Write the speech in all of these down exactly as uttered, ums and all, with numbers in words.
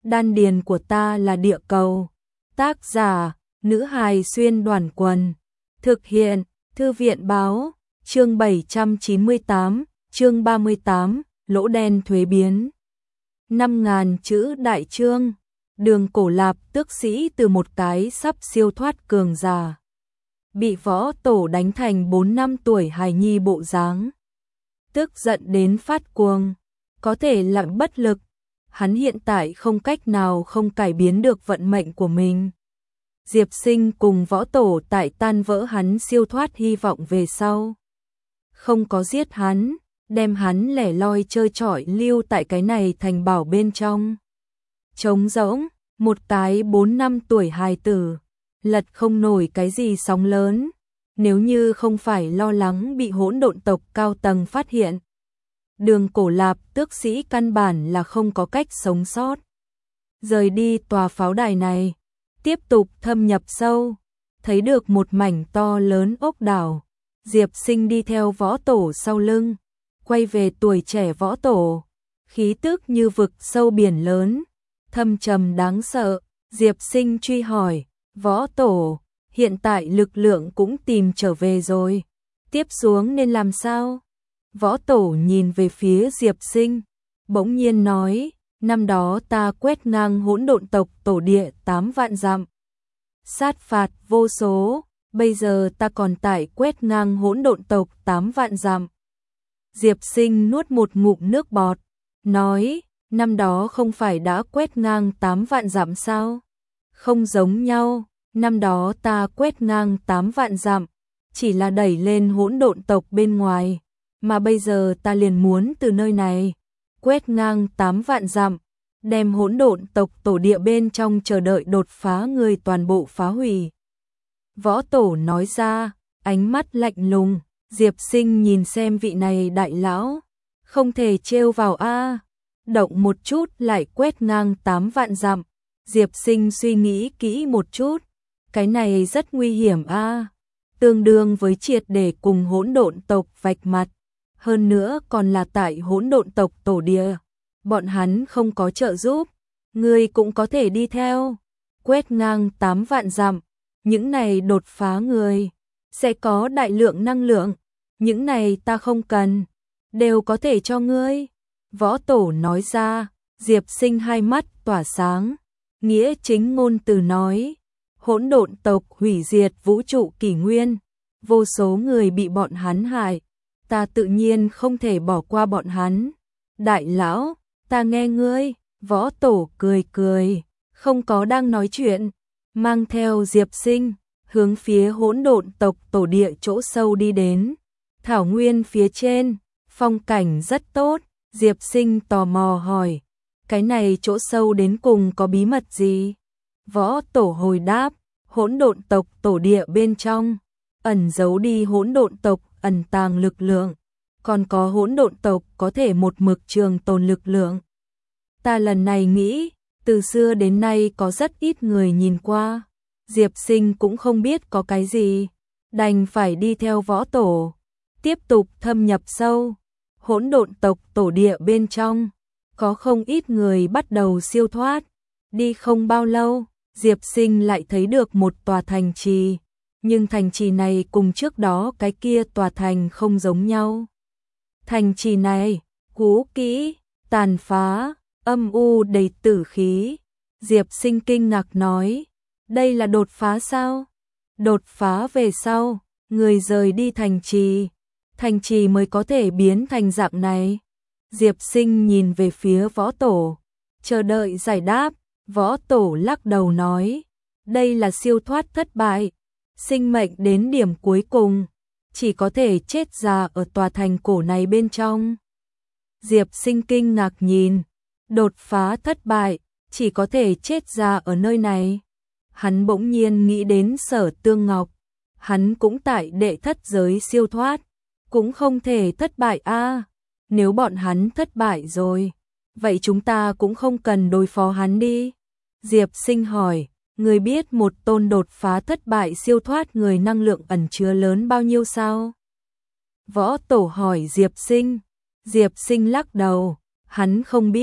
Đan điền của ta là địa cầu. Tác giả, nữ hài xuyên đoàn quần. Thực hiện, thư viện báo, chương bảy trăm chín mươi tám, chương ba mươi tám, lỗ đen thuế biến. năm nghìn chữ đại chương, Đường Cổ Lạp tước sĩ từ một cái sắp siêu thoát cường giả. Bị võ tổ đánh thành bốn năm tuổi hài nhi bộ dáng. Tức giận đến phát cuồng, có thể lặng bất lực. Hắn hiện tại không cách nào không cải biến được vận mệnh của mình. Diệp Sinh cùng võ tổ tại tan vỡ hắn siêu thoát hy vọng về sau. Không có giết hắn, đem hắn lẻ loi chơi chọi lưu tại cái này thành bảo bên trong. Trống rỗng, một cái bốn năm tuổi hài tử, lật không nổi cái gì sóng lớn, nếu như không phải lo lắng bị hỗn độn tộc cao tầng phát hiện. Đường Cổ Lạp tước sĩ căn bản là không có cách sống sót. Rời đi tòa pháo đài này, tiếp tục thâm nhập sâu, thấy được một mảnh to lớn ốc đảo. Diệp Sinh đi theo võ tổ sau lưng, quay về tuổi trẻ võ tổ, khí tức như vực sâu biển lớn, thâm trầm đáng sợ. Diệp Sinh truy hỏi, võ tổ, hiện tại lực lượng cũng tìm trở về rồi, tiếp xuống nên làm sao? Võ tổ nhìn về phía Diệp Sinh, bỗng nhiên nói, năm đó ta quét ngang hỗn độn tộc tổ địa tám vạn dặm, sát phạt vô số, bây giờ ta còn tại quét ngang hỗn độn tộc tám vạn dặm. Diệp Sinh nuốt một ngụm nước bọt, nói, năm đó không phải đã quét ngang tám vạn dặm sao? Không giống nhau, năm đó ta quét ngang tám vạn dặm, chỉ là đẩy lên hỗn độn tộc bên ngoài. Mà bây giờ ta liền muốn từ nơi này quét ngang tám vạn dặm, đem hỗn độn tộc tổ địa bên trong chờ đợi đột phá người toàn bộ phá hủy. Võ tổ nói ra, ánh mắt lạnh lùng. Diệp Sinh nhìn xem vị này đại lão, không thể trêu vào a, động một chút lại quét ngang tám vạn dặm. Diệp Sinh suy nghĩ kỹ một chút, cái này rất nguy hiểm a, tương đương với triệt để cùng hỗn độn tộc vạch mặt. Hơn nữa còn là tại hỗn độn tộc tổ địa, bọn hắn không có trợ giúp, ngươi cũng có thể đi theo, quét ngang tám vạn dặm, những này đột phá người, sẽ có đại lượng năng lượng, những này ta không cần, đều có thể cho ngươi. Võ tổ nói ra, Diệp Sinh hai mắt tỏa sáng, nghĩa chính ngôn từ nói, hỗn độn tộc hủy diệt vũ trụ kỷ nguyên, vô số người bị bọn hắn hại. Ta tự nhiên không thể bỏ qua bọn hắn. Đại lão, ta nghe ngươi. Võ tổ cười cười, không có đang nói chuyện, mang theo Diệp Sinh, hướng phía hỗn độn tộc tổ địa chỗ sâu đi đến. Thảo nguyên phía trên, phong cảnh rất tốt. Diệp Sinh tò mò hỏi, cái này chỗ sâu đến cùng có bí mật gì? Võ tổ hồi đáp, hỗn độn tộc tổ địa bên trong, ẩn giấu đi hỗn độn tộc ẩn tàng lực lượng, còn có hỗn độn tộc có thể một mực trường tồn lực lượng. Ta lần này nghĩ, từ xưa đến nay có rất ít người nhìn qua, Diệp Sinh cũng không biết có cái gì, đành phải đi theo võ tổ, tiếp tục thâm nhập sâu. Hỗn độn tộc tổ địa bên trong, có không ít người bắt đầu siêu thoát, đi không bao lâu, Diệp Sinh lại thấy được một tòa thành trì. Nhưng thành trì này cùng trước đó cái kia tòa thành không giống nhau. Thành trì này, cũ kỹ, tàn phá, âm u đầy tử khí. Diệp Sinh kinh ngạc nói, đây là đột phá sao? Đột phá về sau, người rời đi thành trì, thành trì mới có thể biến thành dạng này. Diệp Sinh nhìn về phía võ tổ, chờ đợi giải đáp. Võ tổ lắc đầu nói, đây là siêu thoát thất bại. Sinh mệnh đến điểm cuối cùng, chỉ có thể chết già ở tòa thành cổ này bên trong. Diệp Sinh kinh ngạc nhìn, đột phá thất bại, chỉ có thể chết già ở nơi này. Hắn bỗng nhiên nghĩ đến Sở Tương Ngọc, hắn cũng tại đệ thất giới siêu thoát, cũng không thể thất bại a. Nếu bọn hắn thất bại rồi, vậy chúng ta cũng không cần đối phó hắn đi. Diệp Sinh hỏi, người biết một tôn đột phá thất bại siêu thoát người năng lượng ẩn chứa lớn bao nhiêu sao? Võ tổ hỏi Diệp Sinh. Diệp Sinh lắc đầu, hắn không biết,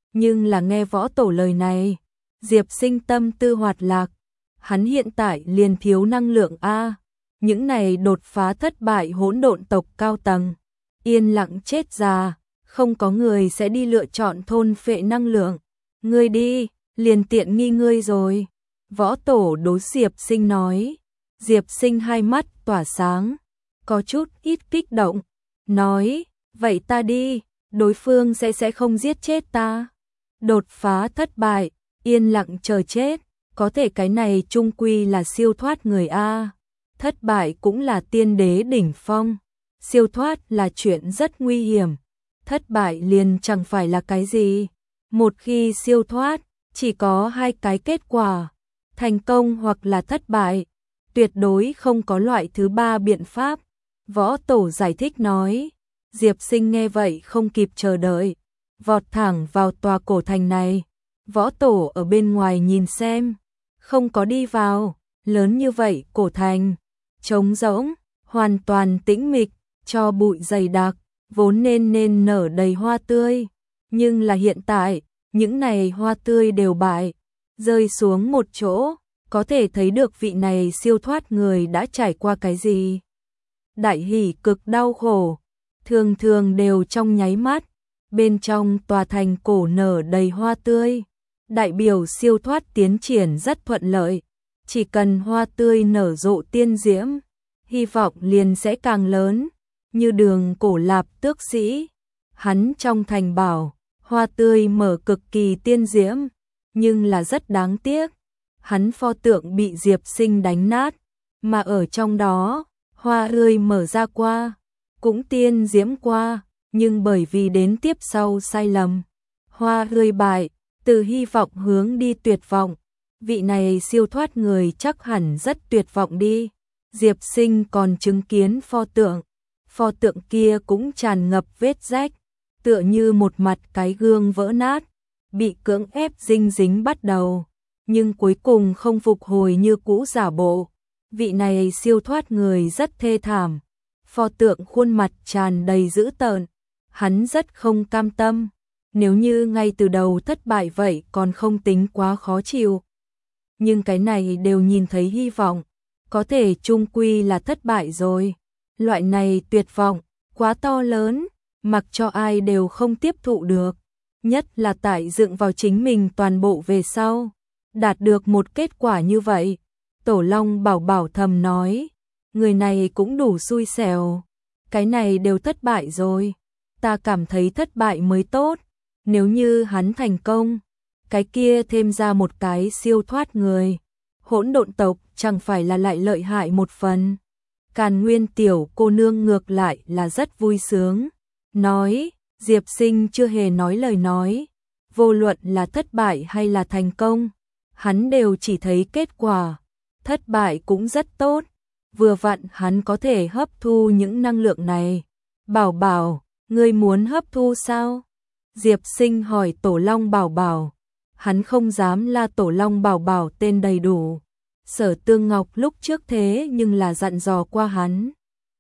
Nhưng là nghe võ tổ lời này, Diệp Sinh tâm tư hoạt lạc, hắn hiện tại liền thiếu năng lượng a. Những này đột phá thất bại hỗn độn tộc cao tầng, yên lặng chết già, không có người sẽ đi lựa chọn thôn phệ năng lượng. Ngươi đi, liền tiện nghi ngươi rồi. Võ tổ đối Diệp Sinh nói. Diệp Sinh hai mắt tỏa sáng, có chút ít kích động, nói, vậy ta đi, đối phương sẽ sẽ không giết chết ta. Đột phá thất bại, yên lặng chờ chết, có thể cái này chung quy là siêu thoát người a. Thất bại cũng là tiên đế đỉnh phong, siêu thoát là chuyện rất nguy hiểm. Thất bại liền chẳng phải là cái gì. Một khi siêu thoát, chỉ có hai cái kết quả, thành công hoặc là thất bại, tuyệt đối không có loại thứ ba biện pháp. Võ tổ giải thích nói. Diệp Sinh nghe vậy không kịp chờ đợi, vọt thẳng vào tòa cổ thành này. Võ tổ ở bên ngoài nhìn xem, không có đi vào. Lớn như vậy cổ thành, trống rỗng, hoàn toàn tĩnh mịch, cho bụi dày đặc, vốn nên nên nở đầy hoa tươi. Nhưng là hiện tại, những này hoa tươi đều bại, rơi xuống một chỗ, có thể thấy được vị này siêu thoát người đã trải qua cái gì. Đại hỉ cực đau khổ, thường thường đều trong nháy mắt, bên trong tòa thành cổ nở đầy hoa tươi, đại biểu siêu thoát tiến triển rất thuận lợi, chỉ cần hoa tươi nở rộ tiên diễm, hy vọng liền sẽ càng lớn, như Đường Cổ Lạp tước sĩ, hắn trong thành bảo, hoa tươi mở cực kỳ tiên diễm, nhưng là rất đáng tiếc, hắn pho tượng bị Diệp Sinh đánh nát, mà ở trong đó, hoa tươi mở ra qua, cũng tiên diễm qua, nhưng bởi vì đến tiếp sau sai lầm, hoa tươi bại, từ hy vọng hướng đi tuyệt vọng. Vị này siêu thoát người chắc hẳn rất tuyệt vọng đi. Diệp Sinh còn chứng kiến pho tượng, pho tượng kia cũng tràn ngập vết rách, tựa như một mặt cái gương vỡ nát, bị cưỡng ép dinh dính bắt đầu, nhưng cuối cùng không phục hồi như cũ giả bộ. Vị này siêu thoát người rất thê thảm, pho tượng khuôn mặt tràn đầy dữ tợn, hắn rất không cam tâm, nếu như ngay từ đầu thất bại vậy còn không tính quá khó chịu. Nhưng cái này đều nhìn thấy hy vọng, có thể chung quy là thất bại rồi. Loại này tuyệt vọng, quá to lớn, mặc cho ai đều không tiếp thụ được. Nhất là tại dựng vào chính mình toàn bộ về sau, đạt được một kết quả như vậy. Tổ Long bảo bảo thầm nói, người này cũng đủ xui xẻo, cái này đều thất bại rồi. Ta cảm thấy thất bại mới tốt, nếu như hắn thành công, cái kia thêm ra một cái siêu thoát người, hỗn độn tộc chẳng phải là lại lợi hại một phần. Càn Nguyên tiểu cô nương ngược lại là rất vui sướng, nói, Diệp Sinh chưa hề nói lời nói, vô luận là thất bại hay là thành công, hắn đều chỉ thấy kết quả, thất bại cũng rất tốt, vừa vặn hắn có thể hấp thu những năng lượng này. Bảo bảo, ngươi muốn hấp thu sao? Diệp Sinh hỏi Tổ Long bảo bảo. Hắn không dám la Tổ Long bảo bảo tên đầy đủ. Sở Tương Ngọc lúc trước thế nhưng là dặn dò qua hắn.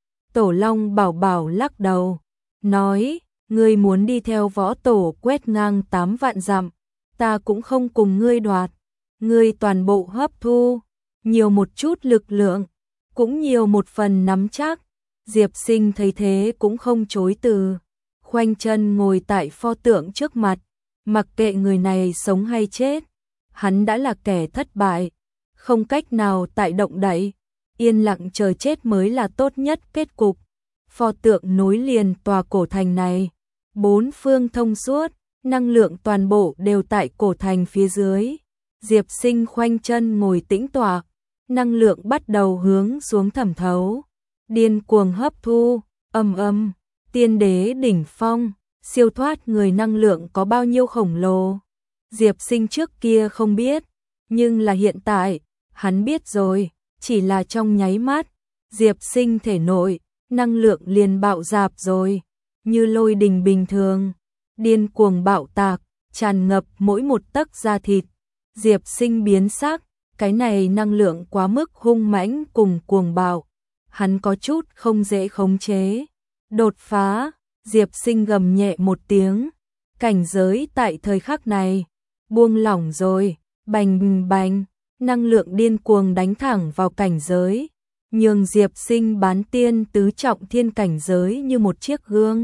Tổ Long bảo bảo lắc đầu, nói, ngươi muốn đi theo võ tổ quét ngang tám vạn dặm, ta cũng không cùng ngươi đoạt, ngươi toàn bộ hấp thu, nhiều một chút lực lượng, cũng nhiều một phần nắm chắc. Diệp Sinh thấy thế cũng không chối từ, khoanh chân ngồi tại pho tượng trước mặt, mặc kệ người này sống hay chết, hắn đã là kẻ thất bại, không cách nào tại động đậy, yên lặng chờ chết mới là tốt nhất kết cục. Pho tượng nối liền tòa cổ thành này, bốn phương thông suốt, năng lượng toàn bộ đều tại cổ thành phía dưới. Diệp Sinh khoanh chân ngồi tĩnh tọa, năng lượng bắt đầu hướng xuống thẩm thấu, điên cuồng hấp thu, âm âm, tiên đế đỉnh phong, siêu thoát người năng lượng có bao nhiêu khổng lồ. Diệp Sinh trước kia không biết, nhưng là hiện tại, hắn biết rồi, chỉ là trong nháy mắt, Diệp Sinh thể nội, năng lượng liền bạo dạp rồi, như lôi đình bình thường, điên cuồng bạo tạc, tràn ngập mỗi một tấc da thịt. Diệp Sinh biến sắc, cái này năng lượng quá mức hung mãnh cùng cuồng bạo, hắn có chút không dễ khống chế. Đột phá, Diệp Sinh gầm nhẹ một tiếng, Cảnh giới tại thời khắc này buông lỏng rồi, bành bành, năng lượng điên cuồng đánh thẳng vào cảnh giới, nhường Diệp Sinh bán tiên tứ trọng thiên cảnh giới như một chiếc gương.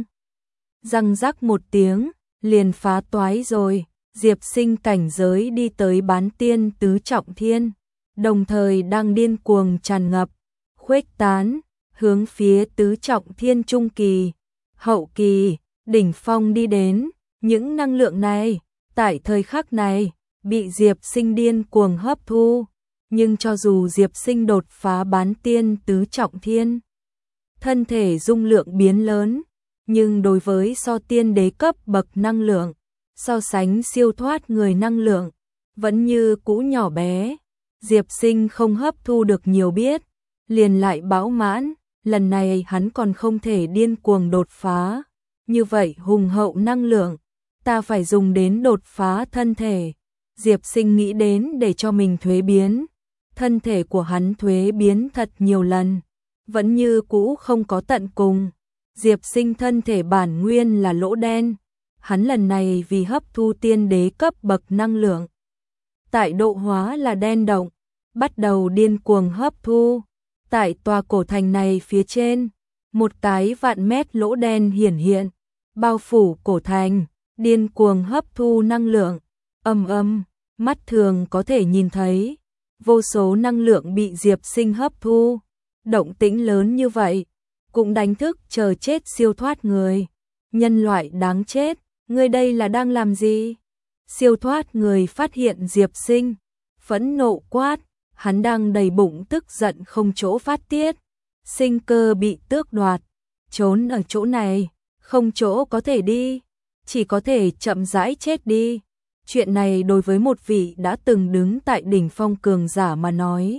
Răng rắc một tiếng, liền phá toái rồi, Diệp Sinh cảnh giới đi tới bán tiên tứ trọng thiên, đồng thời đang điên cuồng tràn ngập, khuếch tán, hướng phía tứ trọng thiên trung kỳ, hậu kỳ, đỉnh phong đi đến. Những năng lượng này, tại thời khắc này, bị Diệp Sinh điên cuồng hấp thu, nhưng cho dù Diệp Sinh đột phá bán tiên tứ trọng thiên, thân thể dung lượng biến lớn, nhưng đối với so tiên đế cấp bậc năng lượng, so sánh siêu thoát người năng lượng, vẫn như cũ nhỏ bé. Diệp Sinh không hấp thu được nhiều biết, liền lại bão mãn, lần này hắn còn không thể điên cuồng đột phá. Như vậy hùng hậu năng lượng, ta phải dùng đến đột phá thân thể. Diệp Sinh nghĩ đến để cho mình thuế biến, thân thể của hắn thuế biến thật nhiều lần, vẫn như cũ không có tận cùng. Diệp Sinh thân thể bản nguyên là lỗ đen, hắn lần này vì hấp thu tiên đế cấp bậc năng lượng, tại độ hóa là đen động, bắt đầu điên cuồng hấp thu. Tại tòa cổ thành này phía trên, một cái vạn mét lỗ đen hiển hiện, bao phủ cổ thành, điên cuồng hấp thu năng lượng, ầm ầm, mắt thường có thể nhìn thấy, vô số năng lượng bị Diệp Sinh hấp thu, động tĩnh lớn như vậy, cũng đánh thức chờ chết siêu thoát người. Nhân loại đáng chết, ngươi đây là đang làm gì? Siêu thoát người phát hiện Diệp Sinh, phẫn nộ quát, hắn đang đầy bụng tức giận không chỗ phát tiết, sinh cơ bị tước đoạt, trốn ở chỗ này, không chỗ có thể đi, chỉ có thể chậm rãi chết đi. Chuyện này đối với một vị đã từng đứng tại đỉnh phong cường giả mà nói,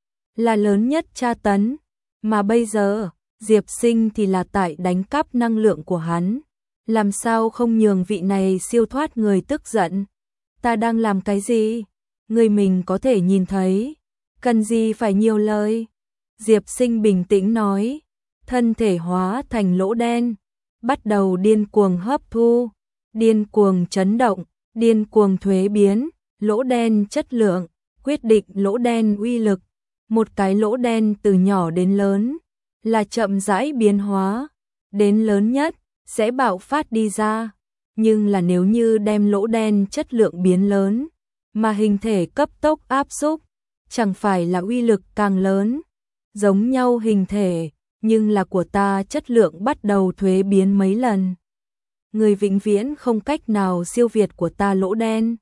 là lớn nhất tra tấn, mà bây giờ, Diệp Sinh thì là tại đánh cắp năng lượng của hắn, làm sao không nhường vị này siêu thoát người tức giận. Ta đang làm cái gì? Người mình có thể nhìn thấy, cần gì phải nhiều lời. Diệp Sinh bình tĩnh nói, thân thể hóa thành lỗ đen, bắt đầu điên cuồng hấp thu, điên cuồng chấn động, điên cuồng thuế biến, lỗ đen chất lượng, quyết định lỗ đen uy lực. Một cái lỗ đen từ nhỏ đến lớn, là chậm rãi biến hóa, đến lớn nhất, sẽ bạo phát đi ra. Nhưng là nếu như đem lỗ đen chất lượng biến lớn, mà hình thể cấp tốc áp xúc, chẳng phải là uy lực càng lớn. Giống nhau hình thể, nhưng là của ta chất lượng bắt đầu thuế biến mấy lần. Người vĩnh viễn không cách nào siêu việt của ta lỗ đen.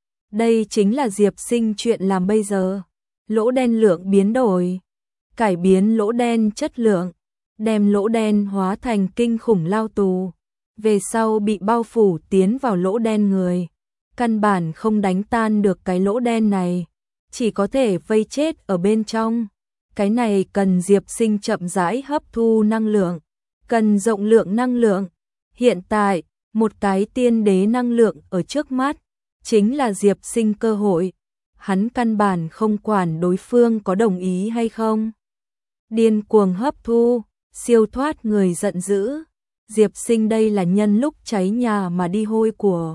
Đây chính là Diệp Sinh chuyện làm bây giờ. Lỗ đen lượng biến đổi, cải biến lỗ đen chất lượng, đem lỗ đen hóa thành kinh khủng lao tù, về sau bị bao phủ tiến vào lỗ đen người. Căn bản không đánh tan được cái lỗ đen này, chỉ có thể vây chết ở bên trong. Cái này cần Diệp Sinh chậm rãi hấp thu năng lượng, cần rộng lượng năng lượng. Hiện tại, một cái tiên đế năng lượng ở trước mắt, chính là Diệp Sinh cơ hội. Hắn căn bản không quản đối phương có đồng ý hay không. Điên cuồng hấp thu, siêu thoát người giận dữ. Diệp Sinh đây là nhân lúc cháy nhà mà đi hôi của.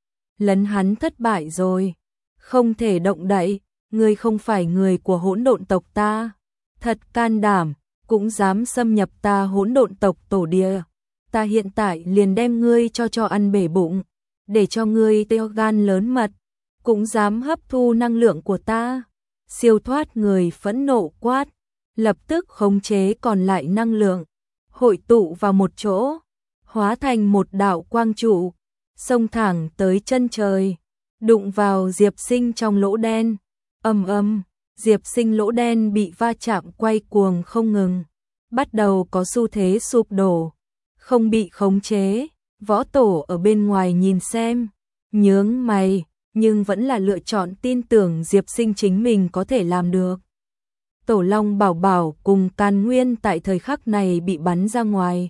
Lấn hắn thất bại rồi, không thể động đậy, ngươi không phải người của hỗn độn tộc ta. Thật can đảm, cũng dám xâm nhập ta hỗn độn tộc tổ địa. Ta hiện tại liền đem ngươi cho cho ăn bể bụng, để cho ngươi teo gan lớn mật, cũng dám hấp thu năng lượng của ta. Siêu thoát người phẫn nộ quát, lập tức khống chế còn lại năng lượng, hội tụ vào một chỗ, hóa thành một đạo quang trụ, xông thẳng tới chân trời, đụng vào Diệp Sinh trong lỗ đen. Ầm ầm, Diệp Sinh lỗ đen bị va chạm quay cuồng không ngừng, bắt đầu có xu thế sụp đổ, không bị khống chế. Võ Tổ ở bên ngoài nhìn xem, nhướng mày, nhưng vẫn là lựa chọn tin tưởng Diệp Sinh chính mình có thể làm được. Tổ Long Bảo Bảo cùng Càn Nguyên tại thời khắc này bị bắn ra ngoài,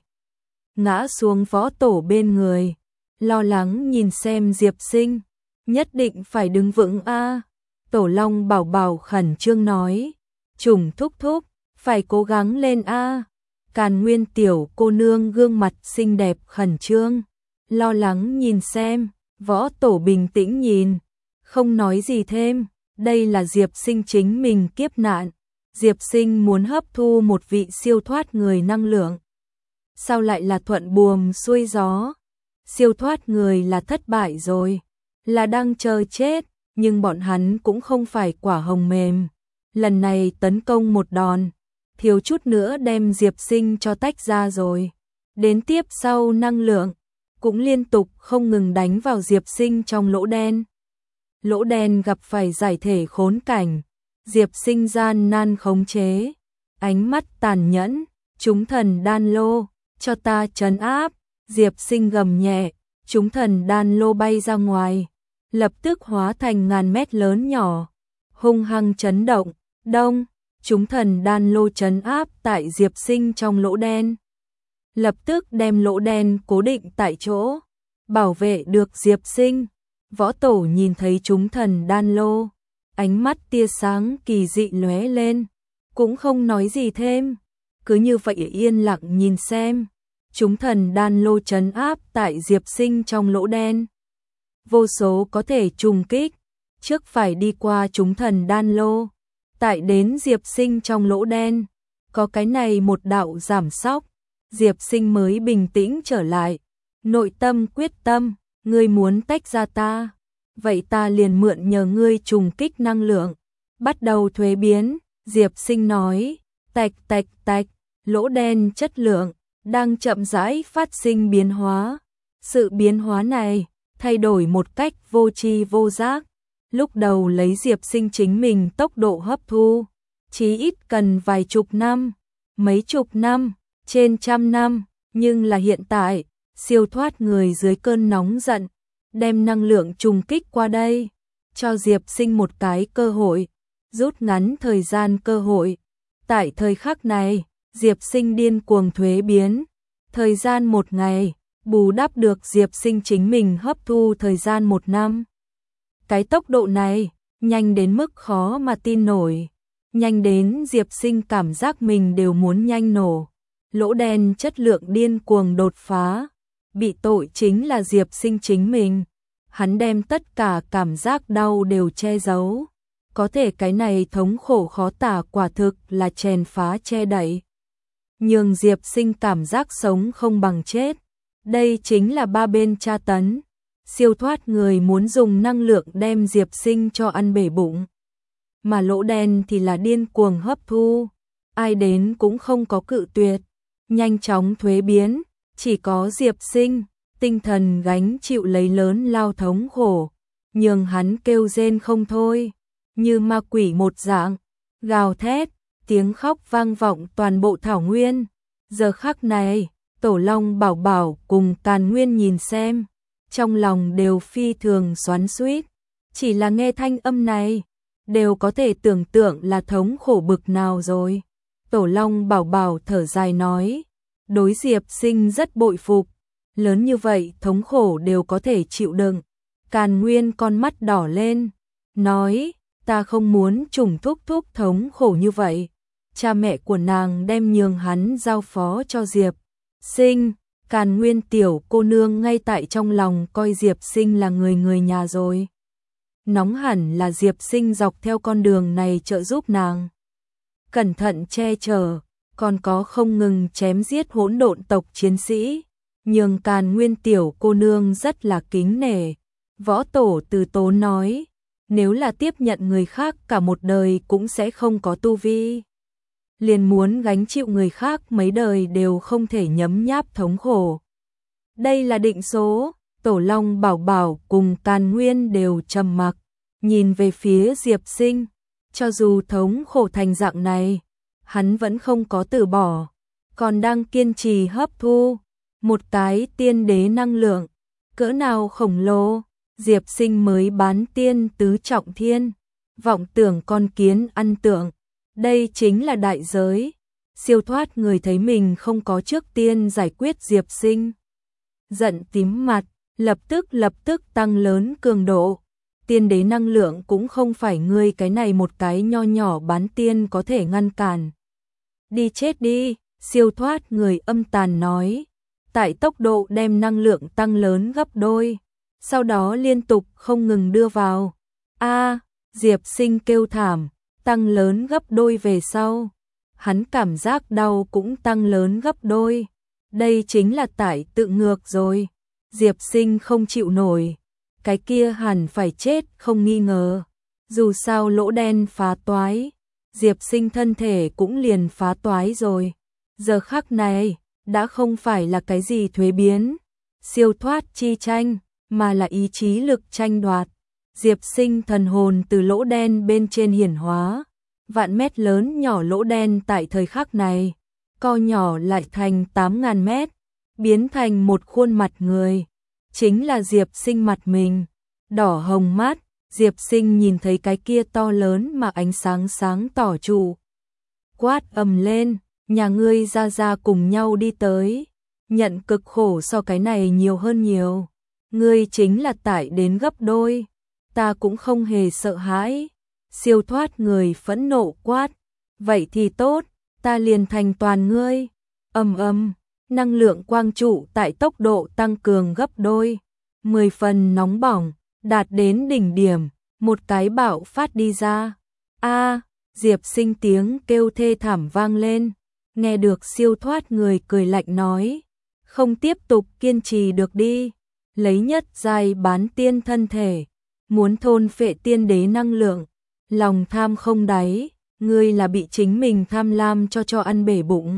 ngã xuống Võ Tổ bên người, lo lắng nhìn xem Diệp Sinh, nhất định phải đứng vững a. Tổ Long Bảo Bảo khẩn trương nói, Trùng thúc thúc, phải cố gắng lên a. Càn Nguyên tiểu cô nương gương mặt xinh đẹp khẩn trương, lo lắng nhìn xem, Võ Tổ bình tĩnh nhìn, không nói gì thêm, đây là Diệp Sinh chính mình kiếp nạn. Diệp Sinh muốn hấp thu một vị siêu thoát người năng lượng. Sao lại là thuận buồm xuôi gió? Siêu thoát người là thất bại rồi, là đang chờ chết, nhưng bọn hắn cũng không phải quả hồng mềm. Lần này tấn công một đòn, thiếu chút nữa đem Diệp Sinh cho tách ra rồi. Đến tiếp sau năng lượng, cũng liên tục không ngừng đánh vào Diệp Sinh trong lỗ đen. Lỗ đen gặp phải giải thể khốn cảnh, Diệp Sinh gian nan khống chế, ánh mắt tàn nhẫn, chúng thần đan lô, cho ta trấn áp. Diệp Sinh gầm nhẹ, chúng thần đan lô bay ra ngoài, lập tức hóa thành ngàn mét lớn nhỏ, hung hăng chấn động. Đông, chúng thần đan lô trấn áp tại Diệp Sinh trong lỗ đen, lập tức đem lỗ đen cố định tại chỗ, bảo vệ được Diệp Sinh. Võ Tổ nhìn thấy chúng thần đan lô, ánh mắt tia sáng kỳ dị lóe lên, cũng không nói gì thêm, cứ như vậy yên lặng nhìn xem. Chúng thần đan lô trấn áp tại Diệp Sinh trong lỗ đen, vô số có thể trùng kích, trước phải đi qua chúng thần đan lô, tại đến Diệp Sinh trong lỗ đen, có cái này một đạo giảm sóc, Diệp Sinh mới bình tĩnh trở lại, nội tâm quyết tâm, ngươi muốn tách ra ta, vậy ta liền mượn nhờ ngươi trùng kích năng lượng, bắt đầu thuế biến. Diệp Sinh nói, tạch tạch tạch, lỗ đen chất lượng đang chậm rãi phát sinh biến hóa. Sự biến hóa này thay đổi một cách vô tri vô giác. Lúc đầu lấy Diệp Sinh chính mình tốc độ hấp thu, chí ít cần vài chục năm, mấy chục năm, trên trăm năm, nhưng là hiện tại, siêu thoát người dưới cơn nóng giận, đem năng lượng trùng kích qua đây, cho Diệp Sinh một cái cơ hội, rút ngắn thời gian cơ hội. Tại thời khắc này, Diệp Sinh điên cuồng thuế biến, thời gian một ngày, bù đắp được Diệp Sinh chính mình hấp thu thời gian một năm. Cái tốc độ này, nhanh đến mức khó mà tin nổi, nhanh đến Diệp Sinh cảm giác mình đều muốn nhanh nổ. Lỗ đen chất lượng điên cuồng đột phá, bị tội chính là Diệp Sinh chính mình. Hắn đem tất cả cảm giác đau đều che giấu, có thể cái này thống khổ khó tả quả thực là chèn phá che đậy, nhường Diệp Sinh cảm giác sống không bằng chết. Đây chính là ba bên tra tấn. Siêu thoát người muốn dùng năng lượng đem Diệp Sinh cho ăn bể bụng, mà lỗ đen thì là điên cuồng hấp thu, ai đến cũng không có cự tuyệt, nhanh chóng thuế biến, chỉ có Diệp Sinh, tinh thần gánh chịu lấy lớn lao thống khổ, nhường hắn kêu rên không thôi, như ma quỷ một dạng, gào thét, tiếng khóc vang vọng toàn bộ thảo nguyên. Giờ khắc này, Tổ Long Bảo Bảo cùng Càn Nguyên nhìn xem, trong lòng đều phi thường xoắn xuýt, chỉ là nghe thanh âm này, đều có thể tưởng tượng là thống khổ bực nào rồi. Tổ Long Bảo Bảo thở dài nói, đối Diệp Sinh rất bội phục, lớn như vậy thống khổ đều có thể chịu đựng. Càn Nguyên con mắt đỏ lên, nói, ta không muốn trùng thúc thúc thống khổ như vậy. Cha mẹ của nàng đem nhường hắn giao phó cho Diệp Sinh. Càn Nguyên tiểu cô nương ngay tại trong lòng coi Diệp Sinh là người người nhà rồi. Nóng hẳn là Diệp Sinh dọc theo con đường này trợ giúp nàng, cẩn thận che chở, còn có không ngừng chém giết hỗn độn tộc chiến sĩ, nhường Càn Nguyên tiểu cô nương rất là kính nể. Võ Tổ Từ Tốn nói, nếu là tiếp nhận người khác cả một đời cũng sẽ không có tu vi, liền muốn gánh chịu người khác mấy đời đều không thể nhấm nháp thống khổ. Đây là định số. Tổ Long Bảo Bảo cùng Càn Nguyên đều trầm mặc, nhìn về phía Diệp Sinh, cho dù thống khổ thành dạng này, hắn vẫn không có từ bỏ, còn đang kiên trì hấp thu một cái tiên đế năng lượng, cỡ nào khổng lồ. Diệp Sinh mới bán tiên tứ trọng thiên, vọng tưởng con kiến ăn tượng, đây chính là đại giới. Siêu thoát người thấy mình không có trước tiên giải quyết Diệp Sinh, giận tím mặt, lập tức lập tức tăng lớn cường độ. Tiên đế năng lượng cũng không phải ngươi cái này một cái nho nhỏ bán tiên có thể ngăn cản. Đi chết đi, siêu thoát người âm tàn nói. tại tốc độ đem năng lượng tăng lớn gấp đôi, sau đó liên tục không ngừng đưa vào. A, Diệp Sinh kêu thảm, tăng lớn gấp đôi về sau. Hắn cảm giác đau cũng tăng lớn gấp đôi. Đây chính là tải tự ngược rồi. Diệp Sinh không chịu nổi. Cái kia hẳn phải chết không nghi ngờ. Dù sao lỗ đen phá toái, Diệp Sinh thân thể cũng liền phá toái rồi. Giờ khắc này, đã không phải là cái gì thuế biến, siêu thoát chi tranh, mà là ý chí lực tranh đoạt. Diệp Sinh thần hồn từ lỗ đen bên trên hiển hóa, vạn mét lớn nhỏ lỗ đen tại thời khắc này, co nhỏ lại thành tám ngàn mét, biến thành một khuôn mặt người, chính là Diệp Sinh mặt mình, đỏ hồng mắt. Diệp Sinh nhìn thấy cái kia to lớn mà ánh sáng sáng tỏ trụ, quát ầm lên, nhà ngươi ra ra cùng nhau đi tới, nhận cực khổ so cái này nhiều hơn nhiều, ngươi chính là tải đến gấp đôi, ta cũng không hề sợ hãi. Siêu thoát người phẫn nộ quát, vậy thì tốt, ta liền thành toàn ngươi. Ầm ầm, năng lượng quang trụ tại tốc độ tăng cường gấp đôi, mười phần nóng bỏng, đạt đến đỉnh điểm, một cái bạo phát đi ra. A, Diệp Sinh tiếng kêu thê thảm vang lên, nghe được siêu thoát người cười lạnh nói, không tiếp tục kiên trì được đi, lấy nhất giai bán tiên thân thể, muốn thôn phệ tiên đế năng lượng, lòng tham không đáy, ngươi là bị chính mình tham lam cho cho ăn bể bụng.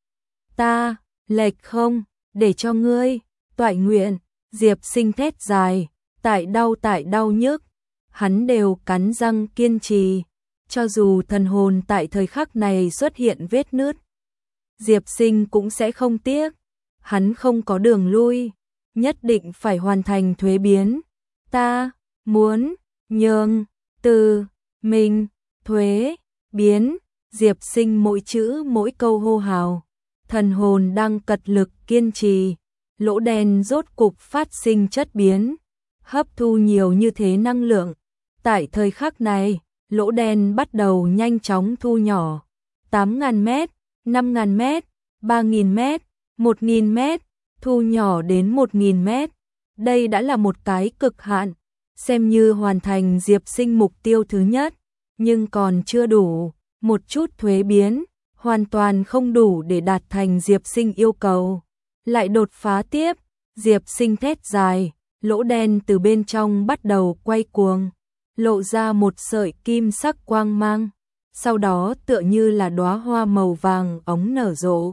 Ta, lệch không, để cho ngươi, toại nguyện. Diệp Sinh thét dài, tại đau tại đau nhức, hắn đều cắn răng kiên trì, cho dù thần hồn tại thời khắc này xuất hiện vết nứt, Diệp Sinh cũng sẽ không tiếc, hắn không có đường lui, nhất định phải hoàn thành thuế biến. Ta muốn nhường từ mình thuế biến. Diệp Sinh mỗi chữ mỗi câu hô hào, thần hồn đang cật lực kiên trì, lỗ đen rốt cục phát sinh chất biến, hấp thu nhiều như thế năng lượng. Tại thời khắc này, lỗ đen bắt đầu nhanh chóng thu nhỏ, tám ngàn mét, năm ngàn mét, ba nghìn mét, một nghìn mét, thu nhỏ đến một nghìn mét. Đây đã là một cái cực hạn, xem như hoàn thành Diệp Sinh mục tiêu thứ nhất, nhưng còn chưa đủ, một chút thuế biến, hoàn toàn không đủ để đạt thành Diệp Sinh yêu cầu. Lại đột phá tiếp, Diệp Sinh thét dài, lỗ đen từ bên trong bắt đầu quay cuồng, lộ ra một sợi kim sắc quang mang, sau đó tựa như là đóa hoa màu vàng óng nở rộ.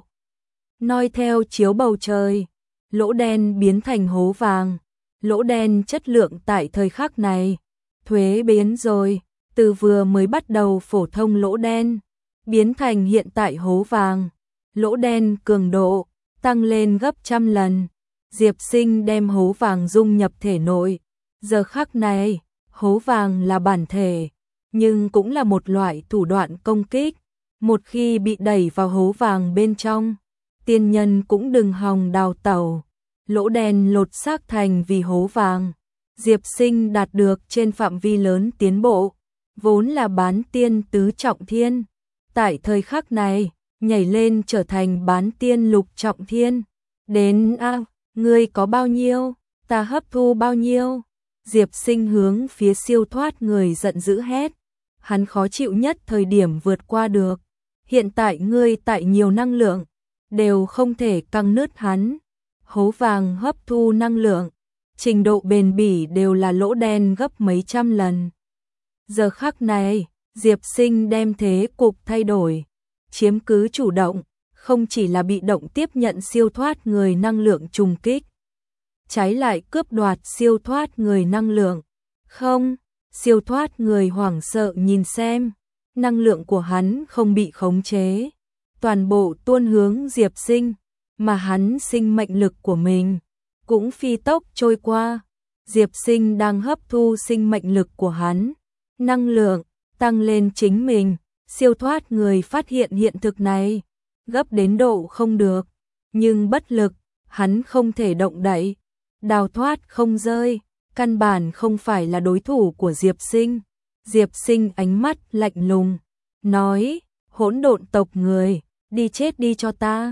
Noi theo chiếu bầu trời, lỗ đen biến thành hố vàng, lỗ đen chất lượng tại thời khắc này, thuế biến rồi, từ vừa mới bắt đầu phổ thông lỗ đen, biến thành hiện tại hố vàng, lỗ đen cường độ tăng lên gấp trăm lần. Diệp Sinh đem hố vàng dung nhập thể nội, giờ khắc này, hố vàng là bản thể, nhưng cũng là một loại thủ đoạn công kích, một khi bị đẩy vào hố vàng bên trong, tiên nhân cũng đừng hòng đào tẩu. Lỗ đen lột xác thành vì hố vàng, Diệp Sinh đạt được trên phạm vi lớn tiến bộ, vốn là bán tiên tứ trọng thiên, tại thời khắc này, nhảy lên trở thành bán tiên lục trọng thiên. Đến a, à, ngươi có bao nhiêu, ta hấp thu bao nhiêu. Diệp Sinh hướng phía siêu thoát người giận dữ hét, hắn khó chịu nhất thời điểm vượt qua được, hiện tại ngươi tại nhiều năng lượng, đều không thể căng nứt hắn. Hố vàng hấp thu năng lượng, trình độ bền bỉ đều là lỗ đen gấp mấy trăm lần. Giờ khắc này, Diệp Sinh đem thế cục thay đổi, chiếm cứ chủ động, không chỉ là bị động tiếp nhận siêu thoát người năng lượng trùng kích, trái lại cướp đoạt siêu thoát người năng lượng. Không, siêu thoát người hoảng sợ nhìn xem, năng lượng của hắn không bị khống chế, toàn bộ tuôn hướng Diệp Sinh, mà hắn sinh mệnh lực của mình cũng phi tốc trôi qua. Diệp Sinh đang hấp thu sinh mệnh lực của hắn, năng lượng tăng lên chính mình. Siêu thoát người phát hiện hiện thực này, gấp đến độ không được, nhưng bất lực, hắn không thể động đậy, đào thoát không rơi, căn bản không phải là đối thủ của Diệp Sinh. Diệp Sinh ánh mắt lạnh lùng, nói, hỗn độn tộc người, đi chết đi cho ta.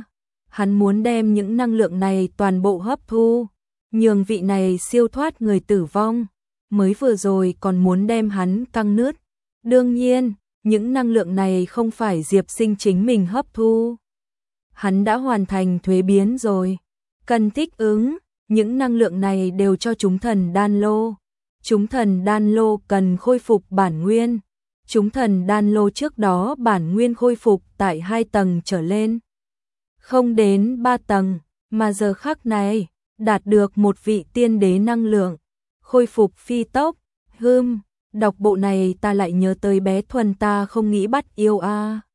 hắn muốn đem những năng lượng này toàn bộ hấp thu, nhường vị này siêu thoát người tử vong, mới vừa rồi còn muốn đem hắn căng nứt. Đương nhiên, những năng lượng này không phải Diệp Sinh chính mình hấp thu. Hắn đã hoàn thành thuế biến rồi, cần thích ứng, những năng lượng này đều cho chúng thần đan lô. Chúng thần đan lô cần khôi phục bản nguyên. Chúng thần đan lô trước đó bản nguyên khôi phục tại hai tầng trở lên, không đến ba tầng, mà giờ khắc này, đạt được một vị tiên đế năng lượng, khôi phục phi tốc. Hừm, đọc bộ này ta lại nhớ tới bé Thuần ta không nghĩ bắt yêu a. À.